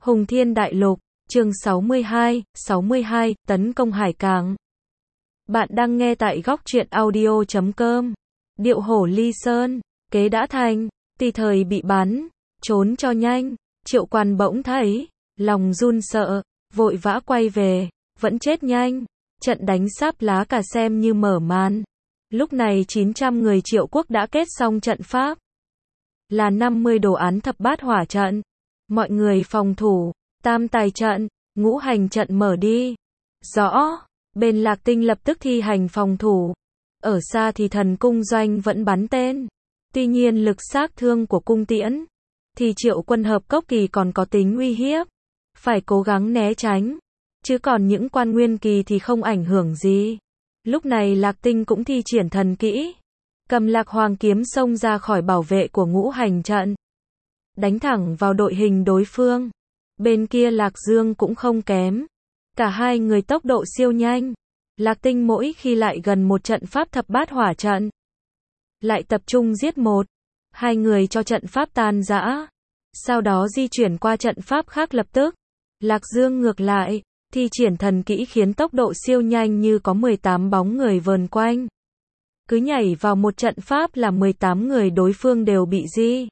Hùng Thiên Đại Lục, chương 62, tấn công Hải Cảng. Bạn đang nghe tại góc truyện audio.com. Điệu hổ ly sơn, kế đã thành, tùy thời bị bắn, trốn cho nhanh. Triệu Quan bỗng thấy, lòng run sợ, vội vã quay về, vẫn chết nhanh. Trận đánh sáp lá cả xem như mở màn. Lúc này 900 người Triệu Quốc đã kết xong trận pháp. Là 50 đồ án thập bát hỏa trận. Mọi người phòng thủ, tam tài trận, ngũ hành trận mở đi. Rõ, bên Lạc Tinh lập tức thi hành phòng thủ. Ở xa thì thần cung doanh vẫn bắn tên. Tuy nhiên lực sát thương của cung tiễn, thì Triệu quân hợp cốc kỳ còn có tính uy hiếp. Phải cố gắng né tránh. Chứ còn những quan nguyên kỳ thì không ảnh hưởng gì. Lúc này Lạc Tinh cũng thi triển thần kỹ. Cầm Lạc Hoàng kiếm xông ra khỏi bảo vệ của ngũ hành trận. Đánh thẳng vào đội hình đối phương. Bên kia Lạc Dương cũng không kém. Cả hai người tốc độ siêu nhanh. Lạc Tinh mỗi khi lại gần một trận pháp thập bát hỏa trận, lại tập trung giết một, hai người cho trận pháp tan rã. Sau đó di chuyển qua trận pháp khác lập tức. Lạc Dương ngược lại, thi triển thần kỹ khiến tốc độ siêu nhanh như có 18 bóng người vờn quanh. Cứ nhảy vào một trận pháp là 18 người đối phương đều bị di.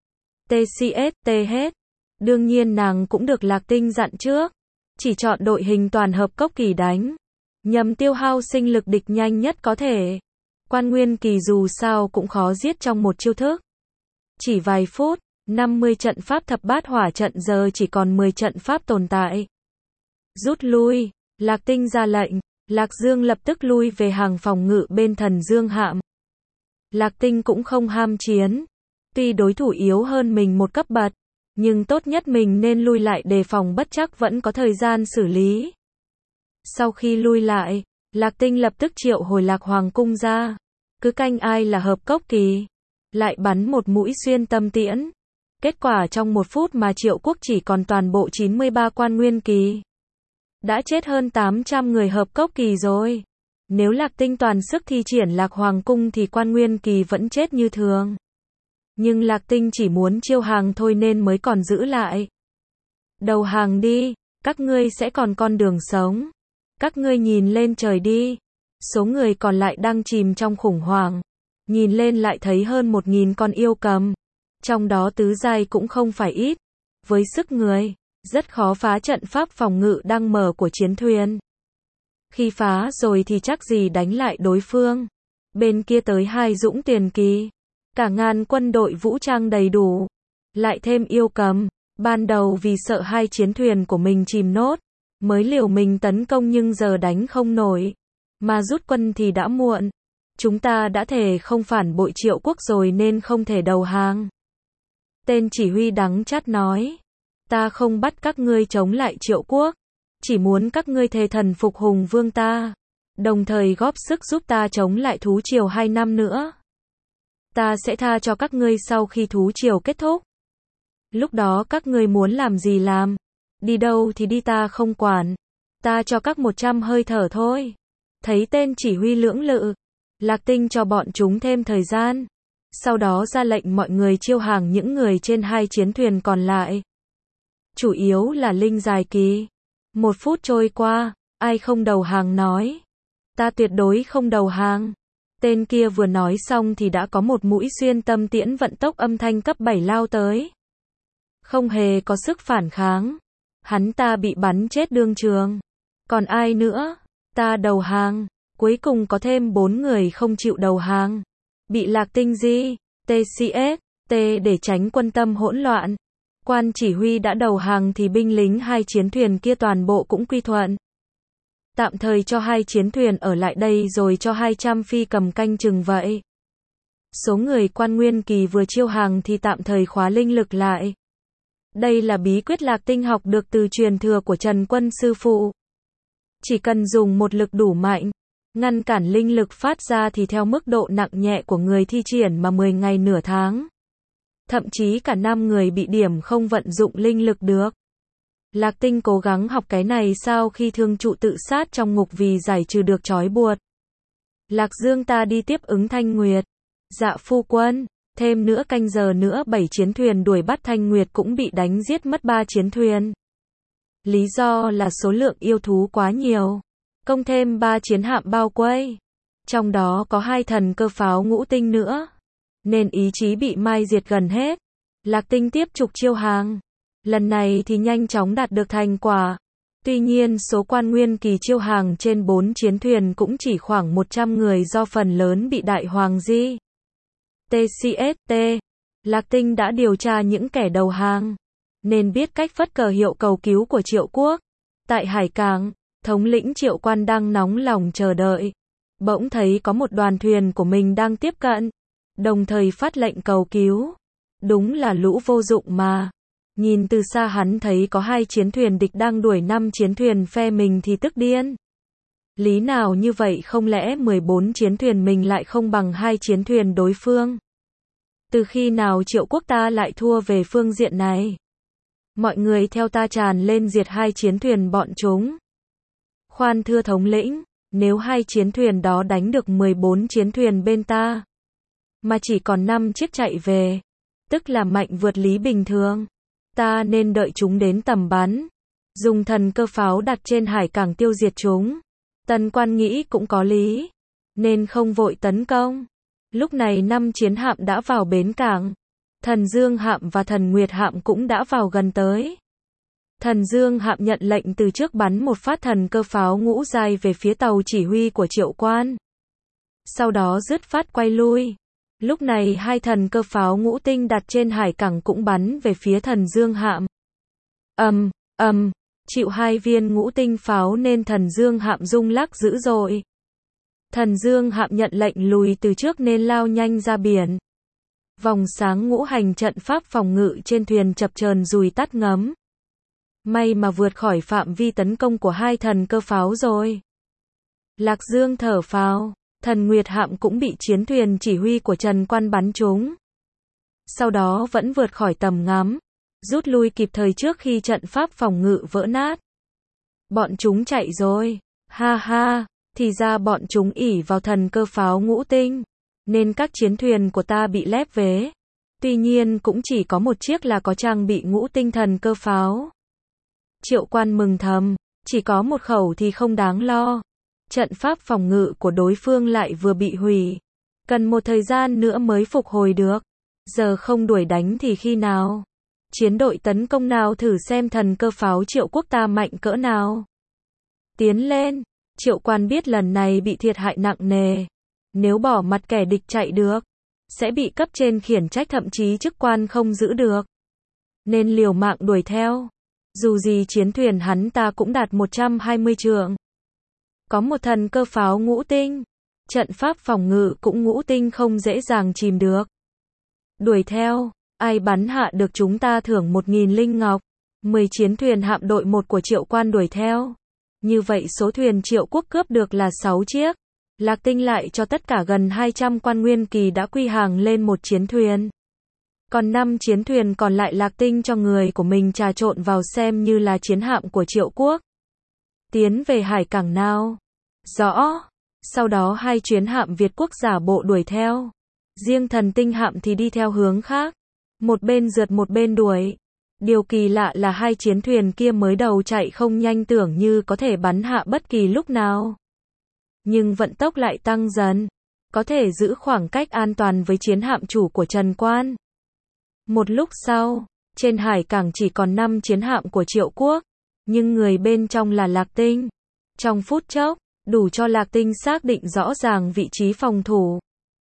TCST hết. Đương nhiên nàng cũng được Lạc Tinh dặn trước. Chỉ chọn đội hình toàn hợp cốc kỳ đánh. Nhằm tiêu hao sinh lực địch nhanh nhất có thể. Quan nguyên kỳ dù sao cũng khó giết trong một chiêu thức. Chỉ vài phút, 50 trận pháp thập bát hỏa trận giờ chỉ còn 10 trận pháp tồn tại. Rút lui, Lạc Tinh ra lệnh, Lạc Dương lập tức lui về hàng phòng ngự bên Thần Dương Hạm. Lạc Tinh cũng không ham chiến. Tuy đối thủ yếu hơn mình một cấp bậc, nhưng tốt nhất mình nên lui lại đề phòng bất chắc vẫn có thời gian xử lý. Sau khi lui lại, Lạc Tinh lập tức triệu hồi Lạc Hoàng cung ra. Cứ canh ai là hợp cốc kỳ. Lại bắn một mũi xuyên tâm tiễn. Kết quả trong 1 phút mà Triệu Quốc chỉ còn toàn bộ 93 quan nguyên kỳ. Đã chết hơn 800 người hợp cốc kỳ rồi. Nếu Lạc Tinh toàn sức thi triển Lạc Hoàng cung thì quan nguyên kỳ vẫn chết như thường. Nhưng Lạc Tinh chỉ muốn chiêu hàng thôi nên mới còn giữ lại. Đầu hàng đi, các ngươi sẽ còn con đường sống. Các ngươi nhìn lên trời đi. Số người còn lại đang chìm trong khủng hoảng. Nhìn lên lại thấy hơn 1000 con yêu cầm. Trong đó tứ giai cũng không phải ít. Với sức người, rất khó phá trận pháp phòng ngự đang mở của chiến thuyền. Khi phá rồi thì chắc gì đánh lại đối phương. Bên kia tới 2 dũng tiền kỳ. Cả ngàn quân đội vũ trang đầy đủ. Lại thêm yêu cầm. Ban đầu vì sợ hai chiến thuyền của mình chìm nốt, mới liều mình tấn công nhưng giờ đánh không nổi. Mà rút quân thì đã muộn. Chúng ta đã thề không phản bội Triệu Quốc rồi nên không thể đầu hàng. Tên chỉ huy đắng chát nói. Ta không bắt các ngươi chống lại Triệu Quốc. Chỉ muốn các ngươi thề thần phục Hùng Vương ta. Đồng thời góp sức giúp ta chống lại thú triều 2 năm nữa. Ta sẽ tha cho các ngươi sau khi thú triều kết thúc. Lúc đó các ngươi muốn làm gì làm. Đi đâu thì đi ta không quản. Ta cho các 100 hơi thở thôi. Thấy tên chỉ huy lưỡng lự. Lạc Tinh cho bọn chúng thêm thời gian. Sau đó ra lệnh mọi người chiêu hàng những người trên 2 chiến thuyền còn lại. Chủ yếu là linh dài kỳ. 1 phút trôi qua, ai không đầu hàng nói. Ta tuyệt đối không đầu hàng. Tên kia vừa nói xong thì đã có một mũi xuyên tâm tiễn vận tốc âm thanh cấp 7 lao tới. Không hề có sức phản kháng. Hắn ta bị bắn chết đương trường. Còn ai nữa? Ta đầu hàng. Cuối cùng có thêm 4 người không chịu đầu hàng. Bị Lạc Tinh di, TCS, để tránh quân tâm hỗn loạn. Quan chỉ huy đã đầu hàng thì binh lính 2 chiến thuyền kia toàn bộ cũng quy thuận. Tạm thời cho 2 chiến thuyền ở lại đây rồi cho 200 phi cầm canh chừng vậy. Số người quan nguyên kỳ vừa chiêu hàng thì tạm thời khóa linh lực lại. Đây là bí quyết Lạc Tinh học được từ truyền thừa của Trần Quân sư phụ. Chỉ cần dùng một lực đủ mạnh, ngăn cản linh lực phát ra thì theo mức độ nặng nhẹ của người thi triển mà 10 ngày nửa tháng. Thậm chí cả 5 người bị điểm không vận dụng linh lực được. Lạc Tinh cố gắng học cái này sau khi thương trụ tự sát trong ngục vì giải trừ được trói buộc. Lạc Dương ta đi tiếp ứng Thanh Nguyệt. Dạ phu quân, thêm nữa canh giờ nữa 7 chiến thuyền đuổi bắt Thanh Nguyệt cũng bị đánh giết mất 3 chiến thuyền. Lý do là số lượng yêu thú quá nhiều. Công thêm 3 chiến hạm bao quây. Trong đó có 2 thần cơ pháo ngũ tinh nữa. Nên ý chí bị mai diệt gần hết. Lạc Tinh tiếp tục chiêu hàng. Lần này thì nhanh chóng đạt được thành quả. Tuy nhiên số quan nguyên kỳ chiêu hàng trên 4 chiến thuyền cũng chỉ khoảng 100 người do phần lớn bị Đại Hoàng Di TCST. Lạc Tinh đã điều tra những kẻ đầu hàng, nên biết cách phất cờ hiệu cầu cứu của Triệu Quốc. Tại hải cảng, thống lĩnh Triệu Quan đang nóng lòng chờ đợi. Bỗng thấy có một đoàn thuyền của mình đang tiếp cận, đồng thời phát lệnh cầu cứu. Đúng là lũ vô dụng mà. Nhìn từ xa hắn thấy có 2 chiến thuyền địch đang đuổi 5 chiến thuyền phe mình thì tức điên. Lý nào như vậy, không lẽ 14 chiến thuyền mình lại không bằng 2 chiến thuyền đối phương? Từ khi nào Triệu Quốc ta lại thua về phương diện này? Mọi người theo ta tràn lên diệt 2 chiến thuyền bọn chúng. Khoan thưa thống lĩnh, nếu 2 chiến thuyền đó đánh được 14 chiến thuyền bên ta, mà chỉ còn 5 chiếc chạy về, tức là mạnh vượt lý bình thường. Ta nên đợi chúng đến tầm bắn, dùng thần cơ pháo đặt trên hải cảng tiêu diệt chúng. Tần Quan nghĩ cũng có lý, nên không vội tấn công. Lúc này 5 chiến hạm đã vào bến cảng. Thần Dương hạm và Thần Nguyệt hạm cũng đã vào gần tới. Thần Dương hạm nhận lệnh từ trước bắn một phát thần cơ pháo ngũ giai về phía tàu chỉ huy của Triệu Quan. Sau đó dứt phát quay lui. Lúc này 2 thần cơ pháo ngũ tinh đặt trên hải cảng cũng bắn về phía Thần Dương hạm. Chịu 2 viên ngũ tinh pháo nên Thần Dương hạm rung lắc dữ dội. Thần Dương hạm nhận lệnh lùi từ trước nên lao nhanh ra biển. Vòng sáng ngũ hành trận pháp phòng ngự trên thuyền chập chờn dùi tắt ngấm. May mà vượt khỏi phạm vi tấn công của 2 thần cơ pháo rồi. Lạc Dương thở phào. Thần Nguyệt hạm cũng bị chiến thuyền chỉ huy của Trần Quan bắn trúng. Sau đó vẫn vượt khỏi tầm ngắm, rút lui kịp thời trước khi trận pháp phòng ngự vỡ nát. Bọn chúng chạy rồi. Ha ha, thì ra bọn chúng ỷ vào thần cơ pháo ngũ tinh, nên các chiến thuyền của ta bị lép vế. Tuy nhiên cũng chỉ có một chiếc là có trang bị ngũ tinh thần cơ pháo. Triệu Quan mừng thầm, chỉ có một khẩu thì không đáng lo. Trận pháp phòng ngự của đối phương lại vừa bị hủy. Cần một thời gian nữa mới phục hồi được. Giờ không đuổi đánh thì khi nào? Chiến đội tấn công nào thử xem thần cơ pháo Triệu Quốc ta mạnh cỡ nào. Tiến lên. Triệu Quan biết lần này bị thiệt hại nặng nề. Nếu bỏ mặt kẻ địch chạy được, sẽ bị cấp trên khiển trách, thậm chí chức quan không giữ được. Nên liều mạng đuổi theo. Dù gì chiến thuyền hắn ta cũng đạt 120 trượng. Có một thần cơ pháo ngũ tinh. Trận pháp phòng ngự cũng ngũ tinh, không dễ dàng chìm được. Đuổi theo, ai bắn hạ được chúng ta thưởng 1.000 linh ngọc. 10 chiến thuyền hạm đội 1 của Triệu Quan đuổi theo. Như vậy số thuyền Triệu Quốc cướp được là 6 chiếc. Lạc Tinh lại cho tất cả gần 200 quan nguyên kỳ đã quy hàng lên một chiến thuyền. Còn 5 chiến thuyền còn lại Lạc Tinh cho người của mình trà trộn vào xem như là chiến hạm của Triệu Quốc. Tiến về hải cảng nào? Rõ. Sau đó 2 chuyến hạm Việt Quốc giả bộ đuổi theo. Riêng Thần Tinh hạm thì đi theo hướng khác. Một bên rượt một bên đuổi. Điều kỳ lạ là 2 chiến thuyền kia mới đầu chạy không nhanh, tưởng như có thể bắn hạ bất kỳ lúc nào. Nhưng vận tốc lại tăng dần. Có thể giữ khoảng cách an toàn với chiến hạm chủ của Trần Quan. Một lúc sau, trên hải cảng chỉ còn 5 chiến hạm của Triệu Quốc. Nhưng người bên trong là Lạc Tinh. Trong phút chốc, đủ cho Lạc Tinh xác định rõ ràng vị trí phòng thủ.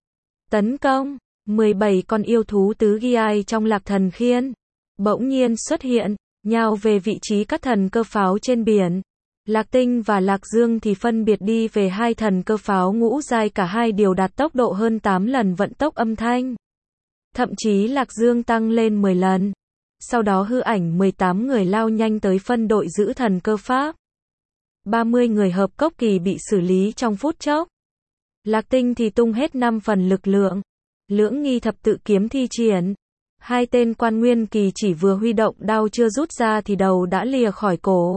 Tấn công. 17 con yêu thú tứ giai trong Lạc Thần Khiên bỗng nhiên xuất hiện, nhào về vị trí các thần cơ pháo trên biển. Lạc Tinh và Lạc Dương thì phân biệt đi về 2 thần cơ pháo ngũ giai, cả hai đều đạt tốc độ hơn 8 lần vận tốc âm thanh. Thậm chí Lạc Dương tăng lên 10 lần. Sau đó hư ảnh 18 người lao nhanh tới phân đội giữ thần cơ pháp. 30 người hợp cốc kỳ bị xử lý trong phút chốc. Lạc Tinh thì tung hết 5 phần lực lượng. Lưỡng nghi thập tự kiếm thi triển. 2 tên quan nguyên kỳ chỉ vừa huy động đao chưa rút ra thì đầu đã lìa khỏi cổ.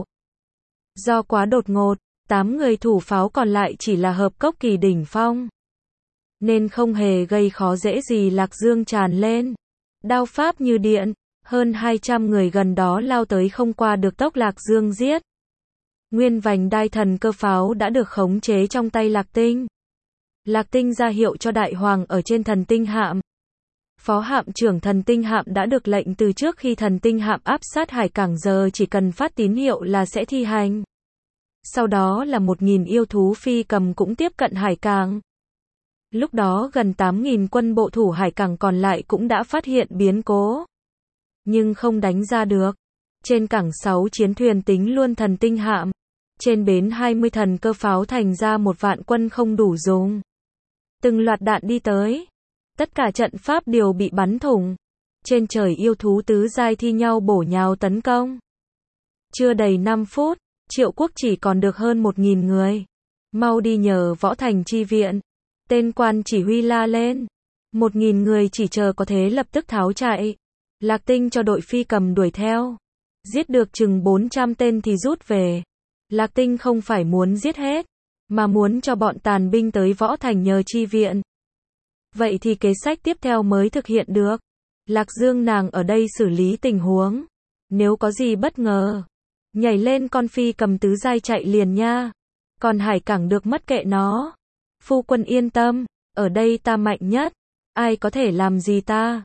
Do quá đột ngột, 8 người thủ pháo còn lại chỉ là hợp cốc kỳ đỉnh phong, nên không hề gây khó dễ gì. Lạc Dương tràn lên. Đao pháp như điện, Hơn 200 người gần đó lao tới không qua được tốc Lạc Dương giết. Nguyên vành đai thần cơ pháo đã được khống chế trong tay Lạc Tinh. Lạc Tinh ra hiệu cho đại hoàng ở trên thần tinh hạm. Phó hạm trưởng thần tinh hạm đã được lệnh từ trước khi thần tinh hạm áp sát hải cảng, giờ chỉ cần phát tín hiệu là sẽ thi hành. Sau đó là 1.000 yêu thú phi cầm cũng tiếp cận hải cảng. Lúc đó gần 8.000 quân bộ thủ hải cảng còn lại cũng đã phát hiện biến cố. Nhưng không đánh ra được. Trên cảng 6 chiến thuyền tính luôn thần tinh hạm. Trên bến 20 thần cơ pháo, thành ra 1 vạn quân không đủ dùng. Từng loạt đạn đi tới. Tất cả trận pháp đều bị bắn thủng. Trên trời yêu thú tứ giai thi nhau bổ nhào tấn công. Chưa đầy 5 phút, Triệu Quốc chỉ còn được hơn 1.000 người. Mau đi nhờ Võ Thành chi viện. Tên quan chỉ huy la lên. 1.000 người chỉ chờ có thế lập tức tháo chạy. Lạc Tinh cho đội phi cầm đuổi theo. Giết được chừng 400 tên thì rút về. Lạc Tinh không phải muốn giết hết, mà muốn cho bọn tàn binh tới Võ Thành nhờ chi viện. Vậy thì kế sách tiếp theo mới thực hiện được. Lạc Dương nàng ở đây xử lý tình huống. Nếu có gì bất ngờ, nhảy lên con phi cầm tứ giai chạy liền nha. Còn hải cảng được mất kệ nó. Phu quân yên tâm, ở đây ta mạnh nhất. Ai có thể làm gì ta?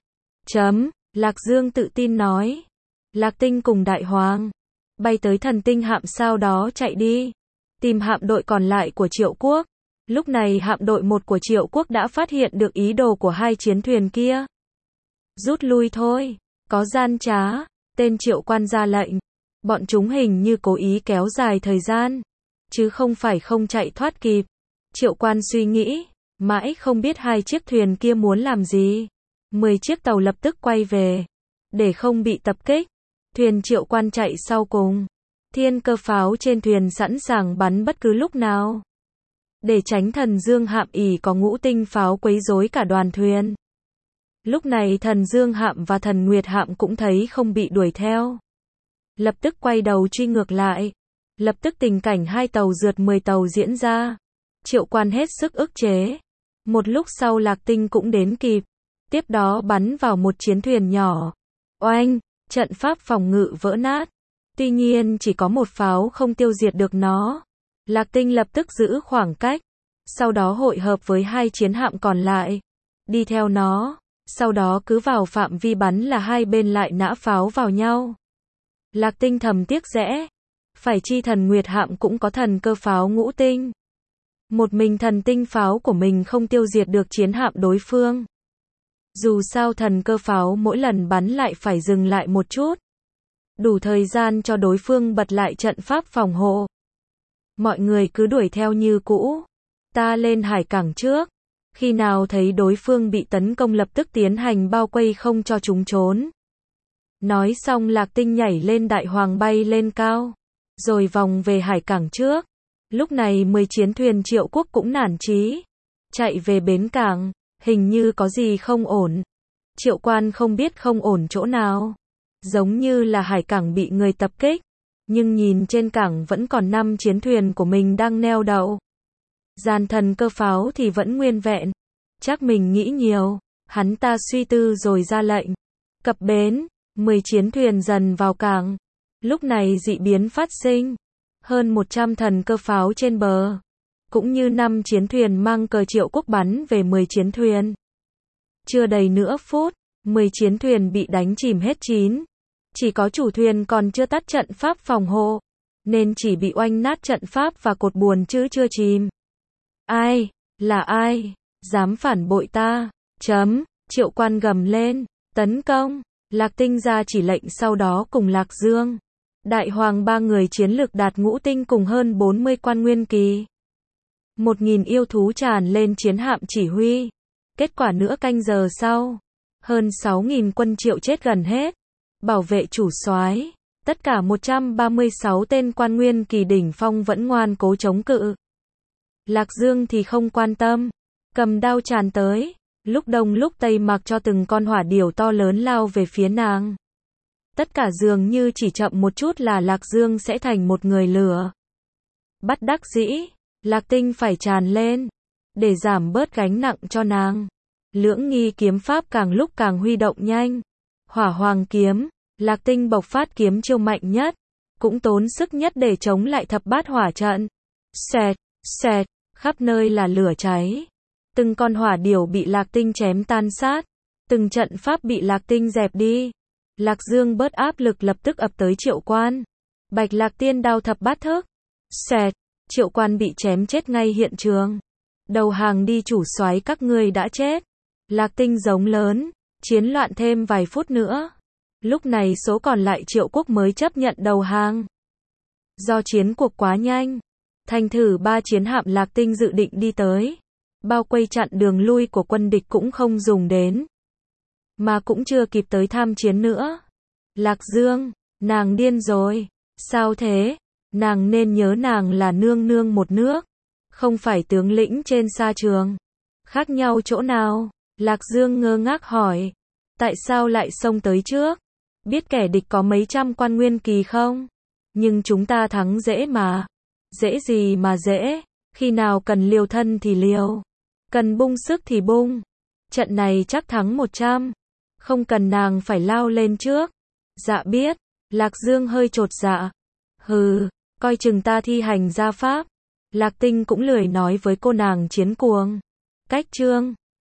Lạc Dương tự tin nói. Lạc Tinh cùng đại hoàng bay tới thần tinh hạm, sau đó chạy đi tìm hạm đội còn lại của Triệu Quốc. Lúc này hạm đội 1 của Triệu Quốc đã phát hiện được ý đồ của 2 chiến thuyền kia. Rút lui thôi, có gian trá. Tên Triệu quan ra lệnh. Bọn chúng hình như cố ý kéo dài thời gian, chứ không phải không chạy thoát kịp. Triệu quan suy nghĩ, mãi không biết 2 chiếc thuyền kia muốn làm gì. 10 chiếc tàu lập tức quay về, để không bị tập kích. Thuyền Triệu quan chạy sau cùng. Thiên cơ pháo trên thuyền sẵn sàng bắn bất cứ lúc nào. Để tránh thần dương hạm ỉ có ngũ tinh pháo quấy rối cả đoàn thuyền. Lúc này thần dương hạm và thần nguyệt hạm cũng thấy không bị đuổi theo. Lập tức quay đầu truy ngược lại. Lập tức tình cảnh 2 tàu rượt 10 tàu diễn ra. Triệu quan hết sức ức chế. Một lúc sau Lạc Tinh cũng đến kịp. Tiếp đó bắn vào một chiến thuyền nhỏ. Oanh, trận pháp phòng ngự vỡ nát. Tuy nhiên chỉ có một pháo không tiêu diệt được nó. Lạc Tinh lập tức giữ khoảng cách. Sau đó hội hợp với 2 chiến hạm còn lại. Đi theo nó. Sau đó cứ vào phạm vi bắn là 2 bên lại nã pháo vào nhau. Lạc Tinh thầm tiếc rẽ. Phải chi thần nguyệt hạm cũng có thần cơ pháo ngũ tinh. Một mình thần tinh pháo của mình không tiêu diệt được chiến hạm đối phương. Dù sao thần cơ pháo mỗi lần bắn lại phải dừng lại một chút. Đủ thời gian cho đối phương bật lại trận pháp phòng hộ. Mọi người cứ đuổi theo như cũ. Ta lên hải cảng trước. Khi nào thấy đối phương bị tấn công lập tức tiến hành bao quây không cho chúng trốn. Nói xong Lạc Tinh nhảy lên đại hoàng bay lên cao. Rồi vòng về hải cảng trước. Lúc này 10 chiến thuyền Triệu Quốc cũng nản chí. Chạy về bến cảng. Hình như có gì không ổn. Triệu quan không biết không ổn chỗ nào. Giống như là hải cảng bị người tập kích. Nhưng nhìn trên cảng vẫn còn 5 chiến thuyền của mình đang neo đậu. Dàn thần cơ pháo thì vẫn nguyên vẹn. Chắc mình nghĩ nhiều. Hắn ta suy tư rồi ra lệnh. Cập bến. 10 chiến thuyền dần vào cảng. Lúc này dị biến phát sinh. Hơn 100 thần cơ pháo trên bờ. Cũng như 5 chiến thuyền mang cờ Triệu Quốc bắn về 10 chiến thuyền. Chưa đầy nửa phút, 10 chiến thuyền bị đánh chìm hết 9. Chỉ có chủ thuyền còn chưa tắt trận pháp phòng hộ. Nên chỉ bị oanh nát trận pháp và cột buồm chứ chưa chìm. Ai? Là ai? Dám phản bội ta? Triệu quan gầm lên. Tấn công. Lạc Tinh ra chỉ lệnh, sau đó cùng Lạc Dương, đại hoàng 3 người chiến lực đạt ngũ tinh cùng hơn 40 quan nguyên kỳ. 1.000 yêu thú tràn lên chiến hạm chỉ huy. Kết quả nửa canh giờ sau, hơn 6.000 quân Triệu chết gần hết. Bảo vệ chủ soái, tất cả 136 tên quan nguyên kỳ đỉnh phong vẫn ngoan cố chống cự. Lạc Dương thì không quan tâm, cầm đao tràn tới, lúc đông lúc tây mặc cho từng con hỏa điểu to lớn lao về phía nàng. Tất cả dường như chỉ chậm một chút là Lạc Dương sẽ thành một người lửa. Bất đắc dĩ, Lạc Tinh phải tràn lên, để giảm bớt gánh nặng cho nàng. Lưỡng nghi kiếm pháp càng lúc càng huy động nhanh. Hỏa Hoàng kiếm, Lạc Tinh bộc phát kiếm chiêu mạnh nhất, cũng tốn sức nhất để chống lại thập bát hỏa trận. Xẹt, xẹt, khắp nơi là lửa cháy. Từng con hỏa điểu bị Lạc Tinh chém tan sát, từng trận pháp bị Lạc Tinh dẹp đi. Lạc Dương bớt áp lực lập tức ập tới Triệu Quan. Bạch Lạc Tiên đao thập bát thức. Xẹt, Triệu Quan bị chém chết ngay hiện trường. Đầu hàng đi chủ soái, các ngươi đã chết. Lạc Tinh giống lớn, chiến loạn thêm vài phút nữa. Lúc này số còn lại Triệu Quốc mới chấp nhận đầu hàng. Do chiến cuộc quá nhanh, thành thử 3 chiến hạm Lạc Tinh dự định đi tới, bao quay chặn đường lui của quân địch cũng không dùng đến. Mà cũng chưa kịp tới tham chiến nữa. Lạc Dương, nàng điên rồi. Sao thế? Nàng nên nhớ nàng là nương nương một nước, không phải tướng lĩnh trên sa trường. Khác nhau chỗ nào? Lạc Dương ngơ ngác hỏi. Tại sao lại xông tới trước? Biết kẻ địch có mấy trăm quan nguyên kỳ không? Nhưng chúng ta thắng dễ mà. Dễ gì mà dễ? Khi nào cần liều thân thì liều, cần bung sức thì bung. Trận này chắc thắng 100. Không cần nàng phải lao lên trước. Dạ biết. Lạc Dương hơi chột dạ. Hừ, coi chừng ta thi hành gia pháp. Lạc Tinh cũng lười nói với cô nàng chiến cuồng. Cách chương